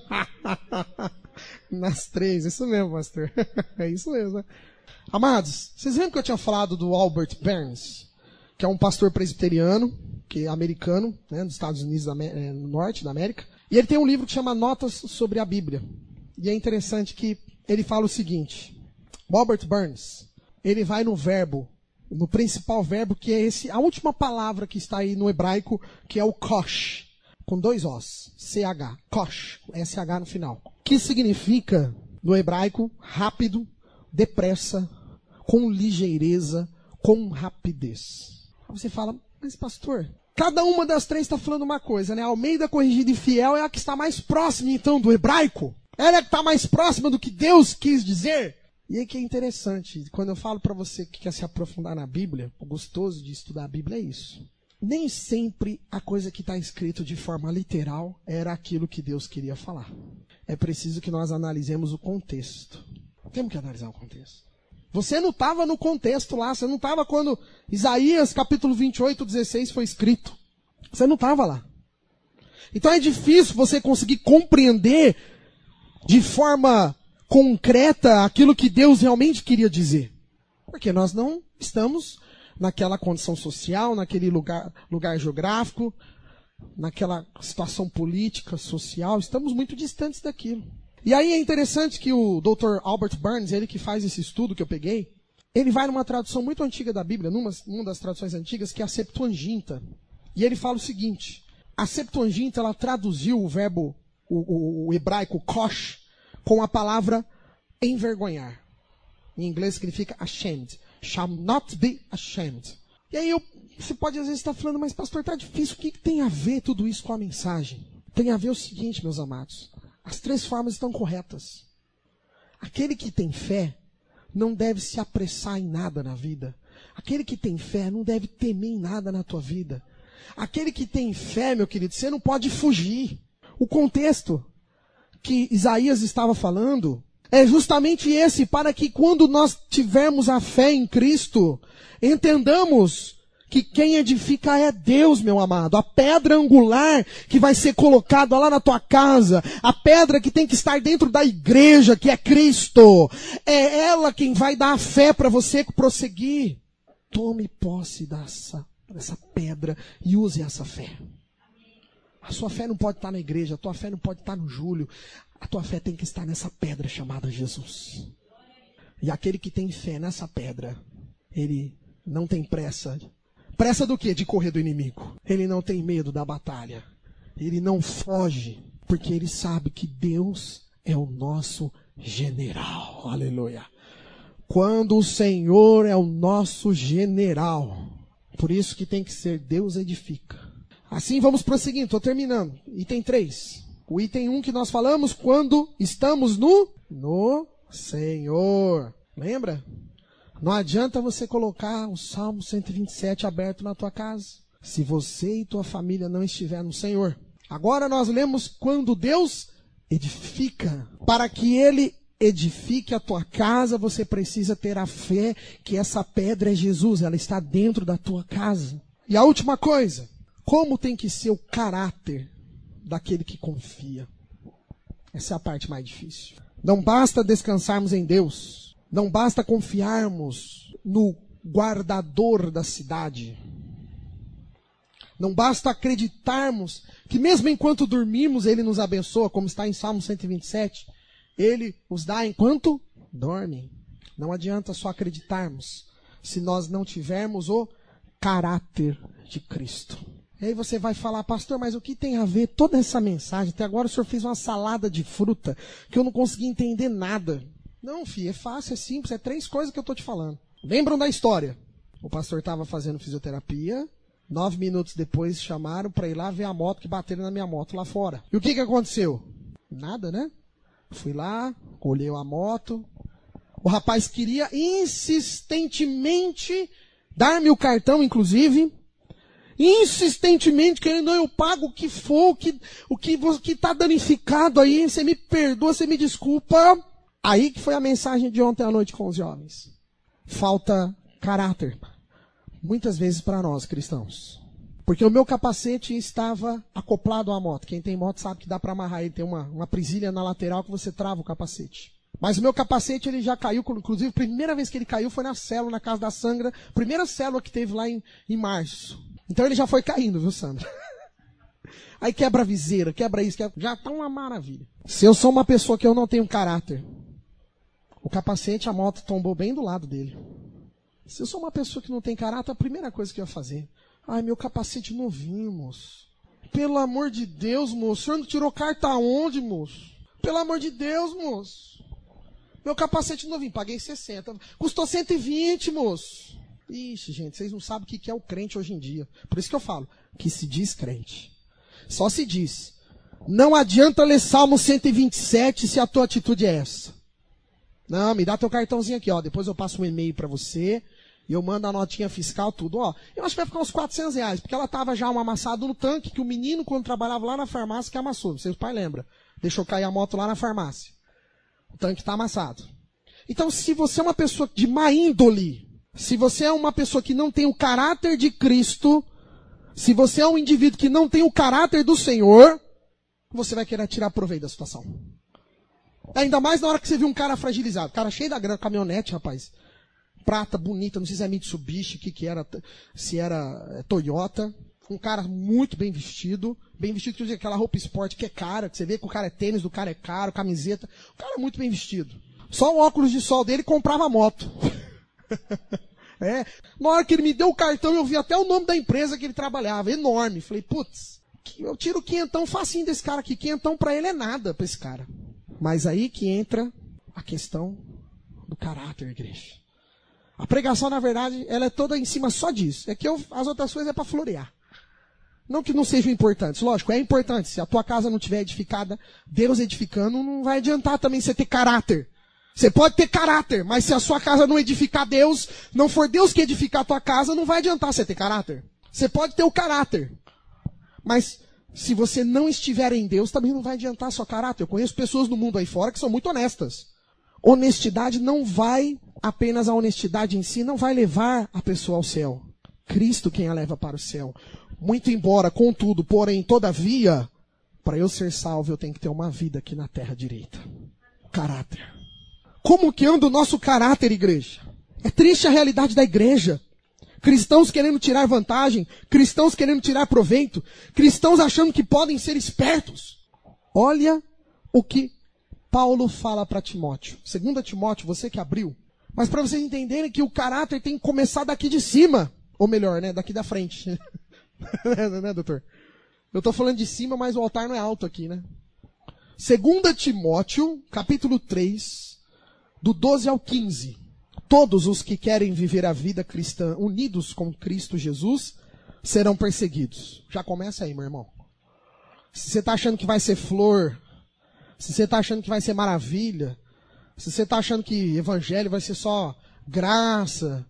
Speaker 2: Nas 3, isso mesmo, pastor. É isso mesmo, né? Amados, vocês lembram que eu tinha falado do Albert Barnes? Que é um pastor presbiteriano, que é americano, né, dos Estados Unidos no norte da América. E ele tem um livro que chama Notas sobre a Bíblia. E é interessante que ele fala o seguinte: Robert Burns, ele vai no verbo, no principal verbo, que é a última palavra que está aí no hebraico, que é o kosh, com 2 Os, CH, kosh, SH no final. Que significa, no hebraico, rápido, depressa, com ligeireza, com rapidez. Você fala, mas pastor, cada uma das 3 está falando uma coisa, né? A Almeida Corrigida e Fiel é a que está mais próxima, então, do hebraico. Ela é a que está mais próxima do que Deus quis dizer. E aí que é interessante, quando eu falo para você que quer se aprofundar na Bíblia, o gostoso de estudar a Bíblia é isso. Nem sempre a coisa que está escrito de forma literal era aquilo que Deus queria falar. É preciso que nós analisemos o contexto. Temos que analisar o contexto. Você não estava no contexto lá, você não estava quando Isaías capítulo 28:16 foi escrito. Você não estava lá. Então é difícil você conseguir compreender de forma concreta aquilo que Deus realmente queria dizer. Porque nós não estamos naquela condição social, naquele lugar geográfico, naquela situação política, social, estamos muito distantes daquilo. E aí é interessante que o Dr. Albert Barnes, ele que faz esse estudo que eu peguei, ele vai numa tradução muito antiga da Bíblia, numa das traduções antigas, que é a Septuaginta. E ele fala o seguinte: a Septuaginta, ela traduziu o verbo, o hebraico kosh, com a palavra envergonhar. Em inglês significa ashamed. Shall not be ashamed. E aí você pode às vezes estar falando, mas pastor, tá difícil, o que tem a ver tudo isso com a mensagem? Tem a ver o seguinte, meus amados: as 3 formas estão corretas. Aquele que tem fé não deve se apressar em nada na vida. Aquele que tem fé não deve temer em nada na tua vida. Aquele que tem fé, meu querido, você não pode fugir. O contexto que Isaías estava falando é justamente esse, para que quando nós tivermos a fé em Cristo, entendamos que quem edifica é Deus, meu amado. A pedra angular que vai ser colocada lá na tua casa, a pedra que tem que estar dentro da igreja, que é Cristo, é ela quem vai dar a fé para você prosseguir. Tome posse dessa pedra e use essa fé. A sua fé não pode estar na igreja, a tua fé não pode estar no Júlio, a tua fé tem que estar nessa pedra chamada Jesus. E aquele que tem fé nessa pedra, ele não tem pressa. Pressa do quê? De correr do inimigo. Ele não tem medo da batalha. Ele não foge, porque ele sabe que Deus é o nosso general. Aleluia. Quando o Senhor é o nosso general, por isso que tem que ser Deus edifica. Assim vamos prosseguindo, estou terminando. Item 3. O item 1 que nós falamos quando estamos no Senhor. Lembra? Não adianta você colocar o Salmo 127 aberto na tua casa, se você e tua família não estiver no Senhor. Agora nós lemos quando Deus edifica. Para que Ele edifique a tua casa, você precisa ter a fé que essa pedra é Jesus, ela está dentro da tua casa. E a última coisa, como tem que ser o caráter daquele que confia? Essa é a parte mais difícil. Não basta descansarmos em Deus, não basta confiarmos no guardador da cidade, não basta acreditarmos que mesmo enquanto dormimos Ele nos abençoa, como está em Salmo 127, Ele os dá enquanto dormem. Não adianta só acreditarmos se nós não tivermos o caráter de Cristo. E aí você vai falar, pastor, mas o que tem a ver toda essa mensagem? Até agora o senhor fez uma salada de fruta que eu não consegui entender nada. Não, filho, é fácil, é simples, é 3 coisas que eu estou te falando. Lembram da história? O pastor estava fazendo fisioterapia, 9 minutos depois chamaram para ir lá ver a moto que bateram na minha moto lá fora. E o que aconteceu? Nada, né? Fui lá, olhei a moto. O rapaz queria insistentemente dar-me o cartão, inclusive. Insistentemente, querendo, eu pago o que for, o que está danificado aí, você me perdoa, você me desculpa. Aí que foi a mensagem de ontem à noite com os jovens. Falta caráter, muitas vezes para nós cristãos. Porque o meu capacete estava acoplado à moto. Quem tem moto sabe que dá para amarrar ele, tem uma presilha na lateral que você trava o capacete. Mas o meu capacete ele já caiu, inclusive a primeira vez que ele caiu foi na célula, na casa da Sandra, primeira célula que teve lá em março. Então ele já foi caindo, viu, Sandra? Aí quebra a viseira, quebra isso, já tá uma maravilha. Se eu sou uma pessoa que eu não tenho caráter, o capacete, a moto tombou bem do lado dele. Se eu sou uma pessoa que não tem caráter, a primeira coisa que eu ia fazer, ai, meu capacete novinho, moço. Pelo amor de Deus, moço, o senhor não tirou carta aonde, moço? Pelo amor de Deus, moço. Meu capacete novinho, paguei 60, custou 120, moço. Ixi, gente, vocês não sabem o que é o crente hoje em dia. Por isso que eu falo, que se diz crente. Só se diz. Não adianta ler Salmo 127 se a tua atitude é essa. Não, me dá teu cartãozinho aqui, ó. Depois eu passo um e-mail para você e eu mando a notinha fiscal, tudo, ó. Eu acho que vai ficar uns R$400, porque ela tava já amassada no tanque que o menino, quando trabalhava lá na farmácia, que amassou. Não sei se o pai lembra. Deixou cair a moto lá na farmácia. O tanque tá amassado. Então, se você é uma pessoa de má índole, se você é uma pessoa que não tem o caráter de Cristo, se você é um indivíduo que não tem o caráter do Senhor, você vai querer tirar proveito da situação. Ainda mais na hora que você viu um cara fragilizado. Cara cheio da grana, caminhonete, rapaz. Prata, bonita, não sei se é Mitsubishi, que era, se era Toyota. Um cara muito bem vestido que usa aquela roupa esporte que é cara, que você vê que o cara é tênis, do cara é caro, camiseta. O cara é muito bem vestido. Só o óculos de sol dele comprava moto. Na hora que ele me deu o cartão, eu vi até o nome da empresa que ele trabalhava, enorme. Falei, putz, eu tiro quinhentão facinho desse cara aqui. Quinhentão pra ele é nada pra esse cara. Mas aí que entra a questão do caráter, igreja. A pregação, na verdade, ela é toda em cima só disso. É que as outras coisas é para florear. Não que não sejam importantes. Lógico, é importante. Se a tua casa não estiver edificada, Deus edificando, não vai adiantar também você ter caráter. Você pode ter caráter, mas se a sua casa não edificar Deus, não for Deus que edificar a tua casa, não vai adiantar você ter caráter. Você pode ter o caráter, mas se você não estiver em Deus, também não vai adiantar seu caráter. Eu conheço pessoas no mundo aí fora que são muito honestas. Honestidade não vai, apenas a honestidade em si, não vai levar a pessoa ao céu. Cristo quem a leva para o céu. Muito embora, contudo, porém, todavia, para eu ser salvo, eu tenho que ter uma vida aqui na terra direita. Caráter. Como que anda o nosso caráter, igreja? É triste a realidade da igreja. Cristãos querendo tirar vantagem, cristãos querendo tirar proveito, cristãos achando que podem ser espertos. Olha o que Paulo fala para Timóteo. 2 Timóteo, você que abriu. Mas para vocês entenderem que o caráter tem que começar daqui de cima. Ou melhor, né, daqui da frente. Né, doutor? Eu estou falando de cima, mas o altar não é alto aqui, né? 2 Timóteo, capítulo 3, do 12 ao 15. Todos os que querem viver a vida cristã unidos com Cristo Jesus serão perseguidos. Já começa aí, meu irmão. Se você está achando que vai ser flor, se você está achando que vai ser maravilha, se você está achando que evangelho vai ser só graça,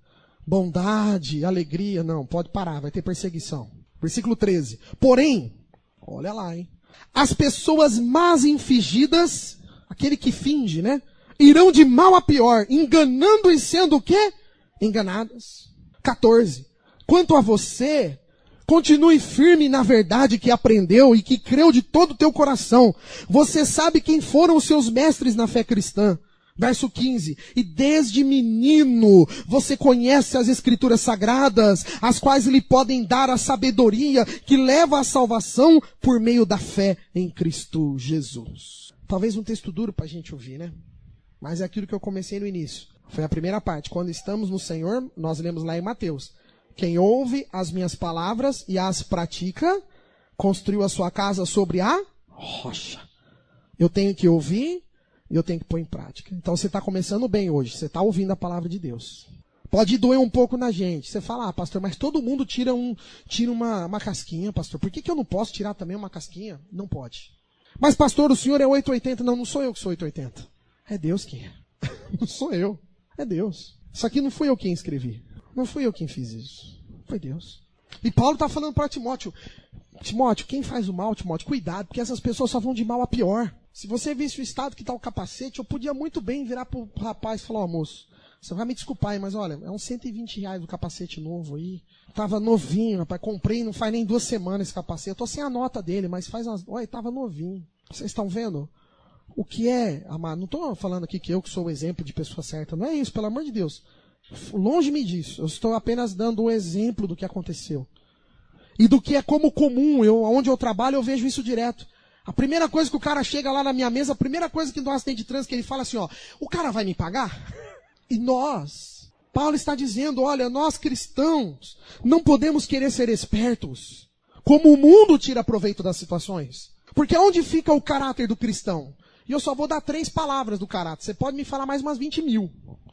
Speaker 2: bondade, alegria, não, pode parar, vai ter perseguição. Versículo 13. Porém, olha lá, hein? As pessoas más e fingidas, aquele que finge, né? Irão de mal a pior, enganando e sendo o quê? Enganadas. 14. Quanto a você, continue firme na verdade que aprendeu e que creu de todo o teu coração. Você sabe quem foram os seus mestres na fé cristã. Verso 15. E desde menino você conhece as escrituras sagradas, as quais lhe podem dar a sabedoria que leva à salvação por meio da fé em Cristo Jesus. Talvez um texto duro para a gente ouvir, né? Mas é aquilo que eu comecei no início. Foi a primeira parte. Quando estamos no Senhor, nós lemos lá em Mateus. Quem ouve as minhas palavras e as pratica, construiu a sua casa sobre a rocha. Eu tenho que ouvir e eu tenho que pôr em prática. Então você está começando bem hoje. Você está ouvindo a palavra de Deus. Pode doer um pouco na gente. Você fala, pastor, mas todo mundo tira uma casquinha, pastor. Por que eu não posso tirar também uma casquinha? Não pode. Mas pastor, o senhor é 880. Não sou eu que sou 880. É Deus quem é. Não sou eu. É Deus. Isso aqui não fui eu quem escrevi. Não fui eu quem fiz isso. Foi Deus. E Paulo está falando para Timóteo. Timóteo, quem faz o mal, Timóteo, cuidado, porque essas pessoas só vão de mal a pior. Se você visse o estado que está o capacete, eu podia muito bem virar pro rapaz e falar, ó, moço, você vai me desculpar aí, mas olha, é uns R$120 o capacete novo aí. Tava novinho, rapaz, comprei, não faz nem 2 semanas esse capacete. Eu tô sem a nota dele, mas faz umas... Olha, tava novinho. Vocês estão vendo? O que é, amado, não estou falando aqui que eu que sou o exemplo de pessoa certa, não é isso, pelo amor de Deus. Longe-me disso, eu estou apenas dando o exemplo do que aconteceu. E do que é como comum, onde eu trabalho eu vejo isso direto. A primeira coisa que o cara chega lá na minha mesa, a primeira coisa que nós tem de trânsito, ele fala assim, ó, o cara vai me pagar? E nós, Paulo está dizendo, olha, nós cristãos não podemos querer ser espertos, como o mundo tira proveito das situações. Porque onde fica o caráter do cristão? E eu só vou dar 3 palavras do caráter. Você pode me falar mais umas 20 mil.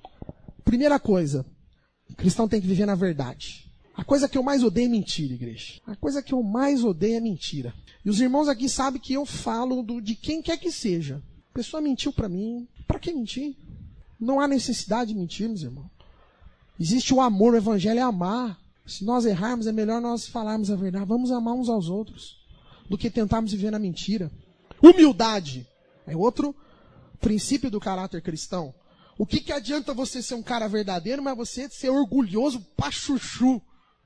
Speaker 2: Primeira coisa, o cristão tem que viver na verdade. A coisa que eu mais odeio é mentira, igreja. A coisa que eu mais odeio é mentira. E os irmãos aqui sabem que eu falo de quem quer que seja. A pessoa mentiu para mim. Para que mentir? Não há necessidade de mentir, meus irmãos. Existe o amor, o evangelho é amar. Se nós errarmos, é melhor nós falarmos a verdade. Vamos amar uns aos outros do que tentarmos viver na mentira. Humildade. É outro princípio do caráter cristão. O que adianta você ser um cara verdadeiro, mas você ser orgulhoso pra chuchu,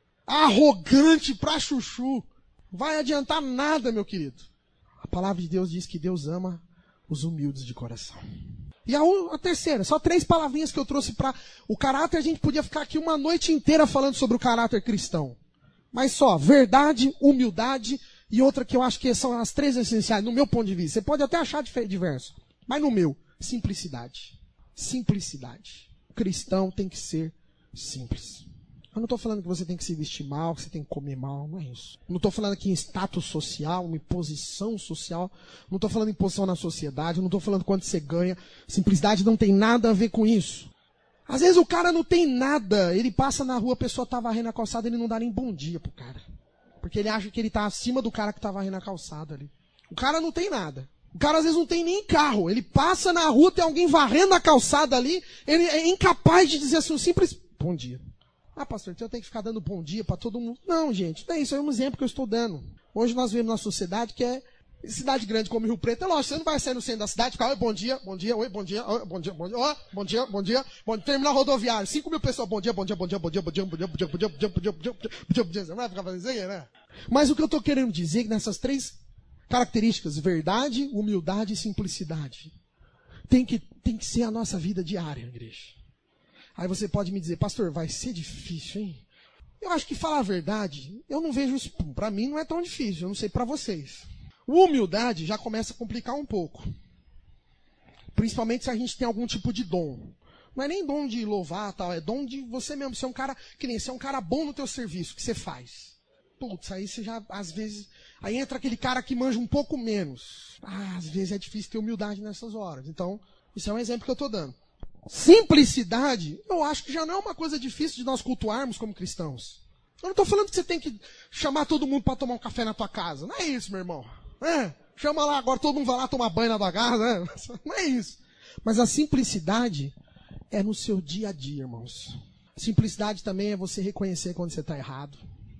Speaker 2: arrogante pra chuchu? Vai adiantar nada, meu querido. A palavra de Deus diz que Deus ama os humildes de coração. E a terceira, só 3 palavrinhas que eu trouxe para o caráter. A gente podia ficar aqui uma noite inteira falando sobre o caráter cristão. Mas só, verdade, humildade e outra que eu acho que são as 3 essenciais, no meu ponto de vista. Você pode até achar diverso, mas no meu, simplicidade. Simplicidade. O cristão tem que ser simples. Eu não estou falando que você tem que se vestir mal, que você tem que comer mal, não é isso. Não estou falando aqui em status social, em posição social. Não estou falando em posição na sociedade, não estou falando quanto você ganha. Simplicidade não tem nada a ver com isso. Às vezes o cara não tem nada, ele passa na rua, a pessoa está varrendo a calçada, ele não dá nem bom dia pro cara. Porque ele acha que ele está acima do cara que está varrendo a calçada ali. O cara não tem nada. O cara às vezes não tem nem carro. Ele passa na rua, tem alguém varrendo a calçada ali, ele é incapaz de dizer assim um simples bom dia. Ah, pastor, então eu tenho que ficar dando bom dia para todo mundo. Não, gente, não é isso, é um exemplo que eu estou dando. Hoje nós vemos na sociedade que é Cidade grande como Rio Preto, é lógico, você não vai sair no centro da cidade e ficar, oi, bom dia, oi, bom dia, bom dia, ó, bom dia, terminal rodoviário, 5 mil pessoas, bom dia. Você não vai ficar fazendo isso aí, né? Mas o que eu estou querendo dizer é que nessas 3 características, verdade, humildade e simplicidade, tem que ser a nossa vida diária, igreja. Aí você pode me dizer, pastor, vai ser difícil, hein? Eu acho que falar a verdade, eu não vejo isso, para mim não é tão difícil, eu não sei para vocês. Humildade já começa a complicar um pouco. Principalmente se a gente tem algum tipo de dom. Não é nem dom de louvar, tal, é dom de você mesmo ser um cara, que nem ser um cara bom no teu serviço, que você faz. Putz, aí você já, às vezes, aí entra aquele cara que manja um pouco menos. Às vezes é difícil ter humildade nessas horas. Então, isso é um exemplo que eu estou dando. Simplicidade, eu acho que já não é uma coisa difícil de nós cultuarmos como cristãos. Eu não estou falando que você tem que chamar todo mundo para tomar um café na tua casa. Não é isso, meu irmão. Chama lá, agora todo mundo vai lá tomar banho na tua casa, né? Não é isso. Mas a simplicidade é no seu dia a dia, irmãos. Simplicidade também é você reconhecer quando você está errado.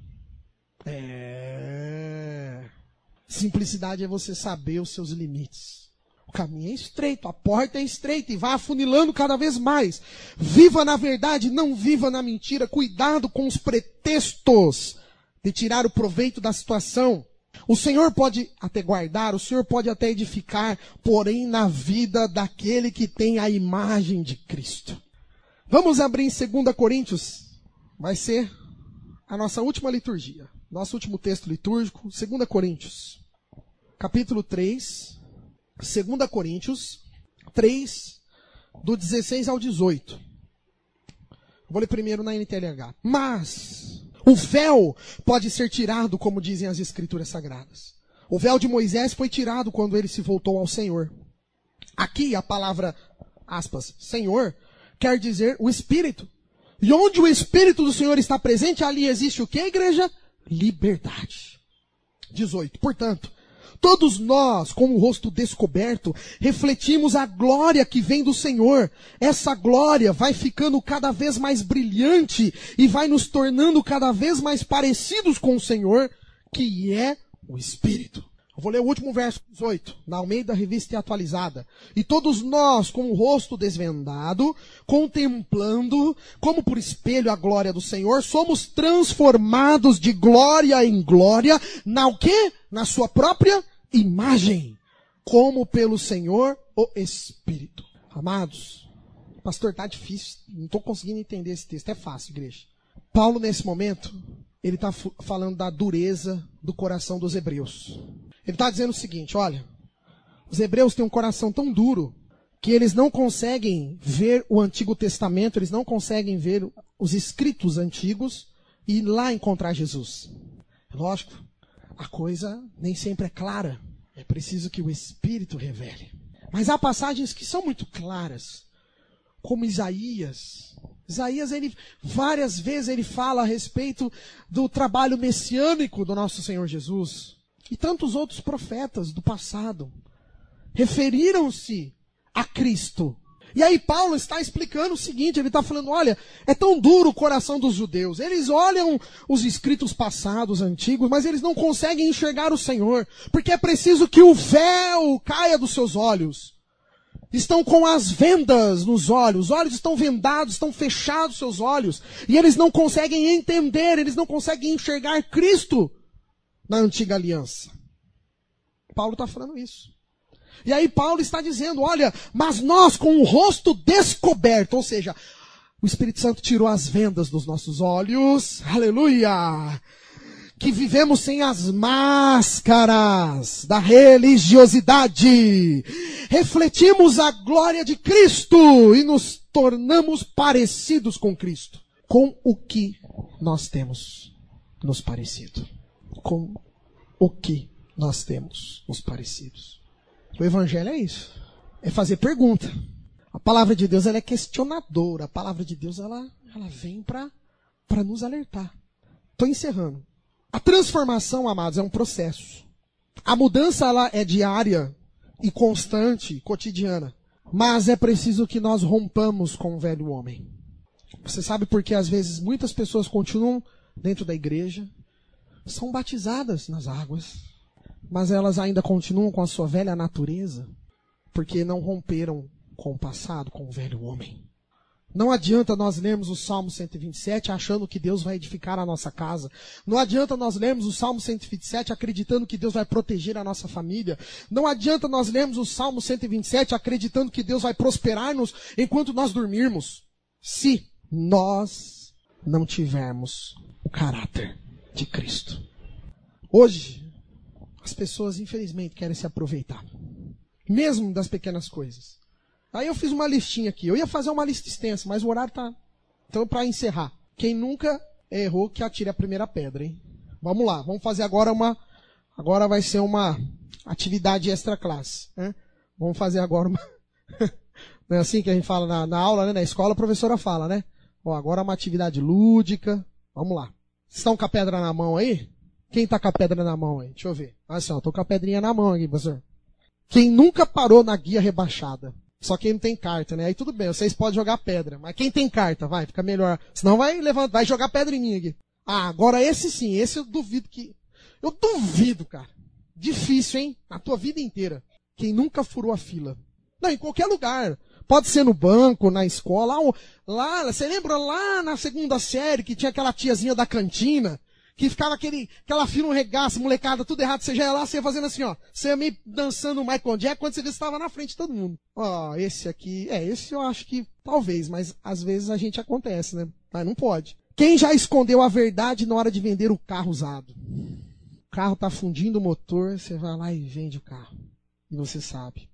Speaker 2: Simplicidade é você saber os seus limites. O caminho é estreito, a porta é estreita e vai afunilando cada vez mais. Viva na verdade, não viva na mentira. Cuidado com os pretextos de tirar o proveito da situação. O Senhor pode até guardar, o Senhor pode até edificar, porém na vida daquele que tem a imagem de Cristo. Vamos abrir em 2 Coríntios, vai ser a nossa última liturgia, nosso último texto litúrgico, 2 Coríntios, capítulo 3, 2 Coríntios 3, do 16 ao 18. Vou ler primeiro na NTLH. Mas o véu pode ser tirado, como dizem as Escrituras Sagradas. O véu de Moisés foi tirado quando ele se voltou ao Senhor. Aqui a palavra, aspas, Senhor, quer dizer o Espírito. E onde o Espírito do Senhor está presente, ali existe o que, igreja? Liberdade. 18. Portanto, todos nós, com o rosto descoberto, refletimos a glória que vem do Senhor. Essa glória vai ficando cada vez mais brilhante e vai nos tornando cada vez mais parecidos com o Senhor, que é o Espírito. Eu vou ler o último verso, 18, na Almeida Revista e Atualizada. E todos nós, com o rosto desvendado, contemplando, como por espelho, a glória do Senhor, somos transformados de glória em glória, na o quê? Na sua própria imagem, como pelo Senhor, o Espírito. Amados, pastor, tá difícil, não estou conseguindo entender esse texto, é fácil, igreja. Paulo, nesse momento, ele está falando da dureza do coração dos hebreus. Ele está dizendo o seguinte, olha, os hebreus têm um coração tão duro que eles não conseguem ver o Antigo Testamento, eles não conseguem ver os escritos antigos e ir lá encontrar Jesus. É lógico, a coisa nem sempre é clara, é preciso que o Espírito revele. Mas há passagens que são muito claras, como Isaías. Isaías, várias vezes ele fala a respeito do trabalho messiânico do nosso Senhor Jesus. E tantos outros profetas do passado referiram-se a Cristo. E aí Paulo está explicando o seguinte, ele está falando, olha, é tão duro o coração dos judeus. Eles olham os escritos passados, antigos, mas eles não conseguem enxergar o Senhor. Porque é preciso que o véu caia dos seus olhos. Estão com as vendas nos olhos, os olhos estão vendados, estão fechados seus olhos. E eles não conseguem entender, eles não conseguem enxergar Cristo na antiga aliança. Paulo está falando isso. E aí Paulo está dizendo, olha, mas nós com o rosto descoberto, ou seja, o Espírito Santo tirou as vendas dos nossos olhos, aleluia, que vivemos sem as máscaras da religiosidade, refletimos a glória de Cristo e nos tornamos parecidos com Cristo. Com o que nós temos nos parecido? Com o que nós temos nos parecidos? O Evangelho é isso. É fazer pergunta. A palavra de Deus ela é questionadora. A palavra de Deus ela vem para nos alertar. Estou encerrando. A transformação, amados, é um processo. A mudança ela é diária e constante, cotidiana. Mas é preciso que nós rompamos com o velho homem. Você sabe por que às vezes muitas pessoas continuam dentro da igreja, são batizadas nas águas, mas elas ainda continuam com a sua velha natureza, porque não romperam com o passado, com o velho homem. Não adianta nós lermos o Salmo 127 achando que Deus vai edificar a nossa casa. Não adianta nós lermos o Salmo 127 acreditando que Deus vai proteger a nossa família. Não adianta nós lermos o Salmo 127 acreditando que Deus vai prosperar-nos enquanto nós dormirmos. Se nós não tivermos o caráter de Cristo. Hoje, as pessoas infelizmente querem se aproveitar. Mesmo das pequenas coisas. Aí eu fiz uma listinha aqui. Eu ia fazer uma lista extensa, mas o horário tá... Então, para encerrar. Quem nunca errou, que atire a primeira pedra, hein? Vamos lá. Vamos fazer agora uma... Agora vai ser uma atividade extra classe, né? Vamos fazer agora uma... Não é assim que a gente fala na aula, né? Na escola a professora fala, né? Ó, agora uma atividade lúdica. Vamos lá. Estão com a pedra na mão aí? Quem tá com a pedra na mão aí? Deixa eu ver. Olha só, tô com a pedrinha na mão aqui, professor. Quem nunca parou na guia rebaixada? Só quem não tem carta, né? Aí tudo bem, vocês podem jogar pedra. Mas quem tem carta, vai, fica melhor. Senão vai levantar, vai jogar pedra em mim aqui. Ah, agora esse sim, esse eu duvido que... Eu duvido, cara. Difícil, hein? A tua vida inteira. Quem nunca furou a fila? Não, em qualquer lugar. Pode ser no banco, na escola. Lá, você lembra lá na segunda série que tinha aquela tiazinha da cantina? Que ficava aquela fila, um regaço, molecada, tudo errado. Você já ia lá, você ia fazendo assim, ó. Você ia meio dançando o Michael Jackson quando você vê que estava na frente de todo mundo. Ó, esse aqui, esse eu acho que talvez, mas às vezes a gente acontece, né? Mas não pode. Quem já escondeu a verdade na hora de vender o carro usado? O carro tá fundindo o motor, você vai lá e vende o carro. E você sabe.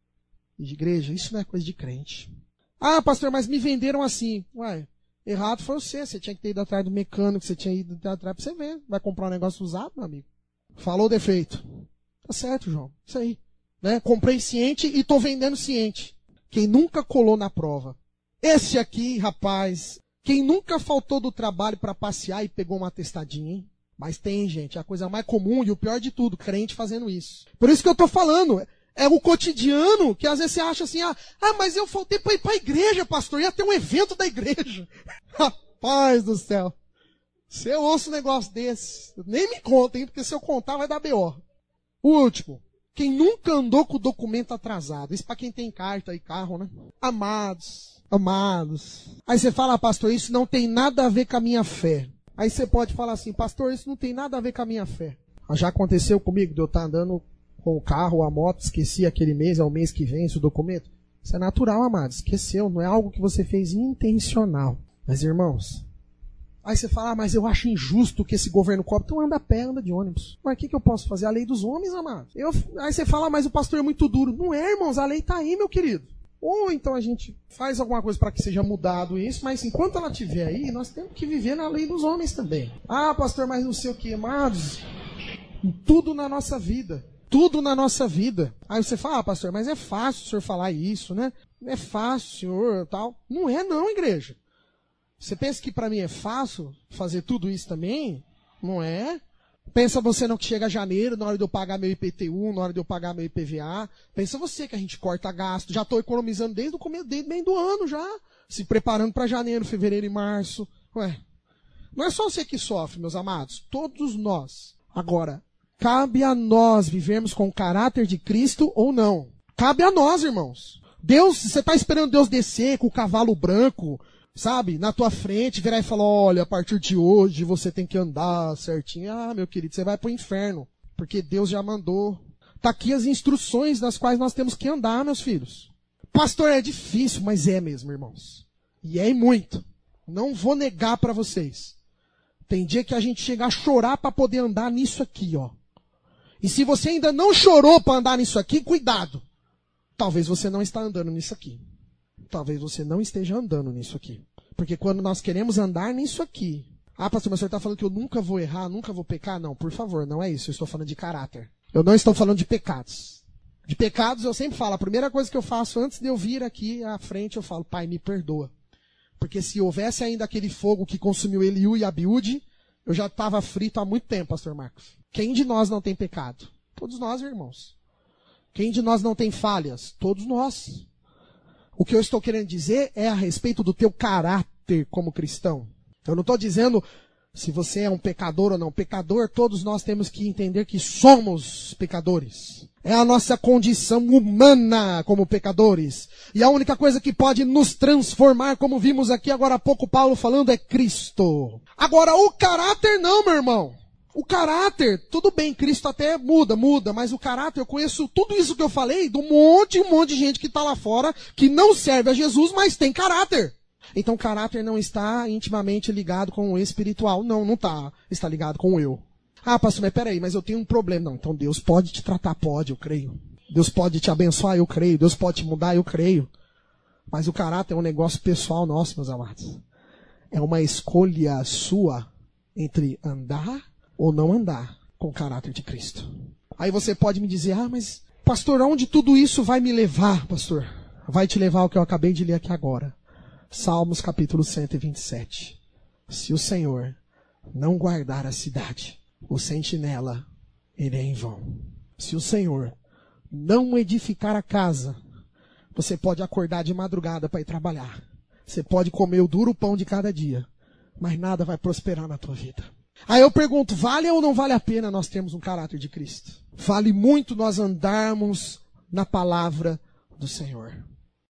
Speaker 2: E de igreja, isso não é coisa de crente. Ah, pastor, mas me venderam assim. Ué. Errado foi você tinha que ter ido atrás do mecânico, você tinha ido atrás pra você ver. Vai comprar um negócio usado, meu amigo? Falou defeito. Tá certo, João. Isso aí. Né? Comprei ciente e tô vendendo ciente. Quem nunca colou na prova. Esse aqui, rapaz, quem nunca faltou do trabalho para passear e pegou uma atestadinha, hein? Mas tem, gente, é a coisa mais comum e o pior de tudo, crente fazendo isso. Por isso que eu tô falando, é o cotidiano que às vezes você acha assim, mas eu faltei para ir para a igreja, pastor, ia ter um evento da igreja. Rapaz do céu. Se eu ouço um negócio desse, nem me conta, hein, porque se eu contar vai dar B.O. O último, quem nunca andou com o documento atrasado, isso para quem tem carta e carro, né? Amados. Aí você fala, pastor, isso não tem nada a ver com a minha fé. Aí você pode falar assim, pastor, isso não tem nada a ver com a minha fé. Já aconteceu comigo de eu estar andando com o carro ou a moto, esqueci aquele mês, é o mês que vem esse documento. Isso é natural, amado, esqueceu, não é algo que você fez intencional. Mas, irmãos, aí você fala, mas eu acho injusto que esse governo cobre. Então anda a pé, anda de ônibus. Mas o que eu posso fazer? A lei dos homens, amado. Aí você fala, mas o pastor é muito duro. Não é, irmãos, a lei está aí, meu querido. Ou então a gente faz alguma coisa para que seja mudado isso, mas enquanto ela estiver aí, nós temos que viver na lei dos homens também. Ah, pastor, mas não sei o que, amados. Tudo na nossa vida. Tudo na nossa vida. Aí você fala, pastor, mas é fácil o senhor falar isso, né? É fácil, senhor, tal. Não é não, igreja. Você pensa que para mim é fácil fazer tudo isso também? Não é? Pensa você não que chega janeiro, na hora de eu pagar meu IPTU, na hora de eu pagar meu IPVA. Pensa você que a gente corta gasto. Já estou economizando desde o começo, desde o meio do ano já. Se preparando para janeiro, fevereiro e março. Ué, não é só você que sofre, meus amados. Todos nós. Agora, cabe a nós vivermos com o caráter de Cristo ou não. Cabe a nós, irmãos. Deus, você está esperando Deus descer com o cavalo branco, sabe, na tua frente, virar e falar, olha, a partir de hoje você tem que andar certinho. Ah, meu querido, você vai pro inferno, porque Deus já mandou. Tá aqui as instruções das quais nós temos que andar, meus filhos. Pastor, é difícil, mas é mesmo, irmãos. E é muito. Não vou negar para vocês. Tem dia que a gente chega a chorar para poder andar nisso aqui, ó. E se você ainda não chorou para andar nisso aqui, cuidado. Talvez você não está andando nisso aqui. Talvez você não esteja andando nisso aqui. Porque quando nós queremos andar nisso aqui... Ah, pastor, mas o senhor está falando que eu nunca vou errar, nunca vou pecar? Não, por favor, não é isso. Eu estou falando de caráter. Eu não estou falando de pecados. De pecados eu sempre falo, a primeira coisa que eu faço antes de eu vir aqui à frente, eu falo, Pai, me perdoa. Porque se houvesse ainda aquele fogo que consumiu Eliú e Abiúde, eu já estava frito há muito tempo, pastor Marcos. Quem de nós não tem pecado? Todos nós, irmãos. Quem de nós não tem falhas? Todos nós. O que eu estou querendo dizer é a respeito do teu caráter como cristão. Eu não estou dizendo se você é um pecador ou não. Pecador, todos nós temos que entender que somos pecadores. É a nossa condição humana como pecadores. E a única coisa que pode nos transformar, como vimos aqui agora há pouco Paulo falando, é Cristo. Agora, o caráter não, meu irmão. O caráter, tudo bem, Cristo até muda, mas o caráter, eu conheço tudo isso que eu falei, de um monte de gente que está lá fora, que não serve a Jesus, mas tem caráter. Então, caráter não está intimamente ligado com o espiritual. Não está. Está ligado com o eu. Ah, pastor, mas peraí, mas eu tenho um problema. Não, então Deus pode te tratar, pode, eu creio. Deus pode te abençoar, eu creio. Deus pode te mudar, eu creio. Mas o caráter é um negócio pessoal nosso, meus amados. É uma escolha sua entre andar ou não andar com o caráter de Cristo. Aí você pode me dizer, mas pastor, aonde tudo isso vai me levar, pastor? Vai te levar ao que eu acabei de ler aqui agora. Salmos capítulo 127. Se o Senhor não guardar a cidade, o sentinela, ele é em vão. Se o Senhor não edificar a casa, você pode acordar de madrugada para ir trabalhar. Você pode comer o duro pão de cada dia, mas nada vai prosperar na tua vida. Aí eu pergunto, vale ou não vale a pena nós termos um caráter de Cristo? Vale muito nós andarmos na palavra do Senhor.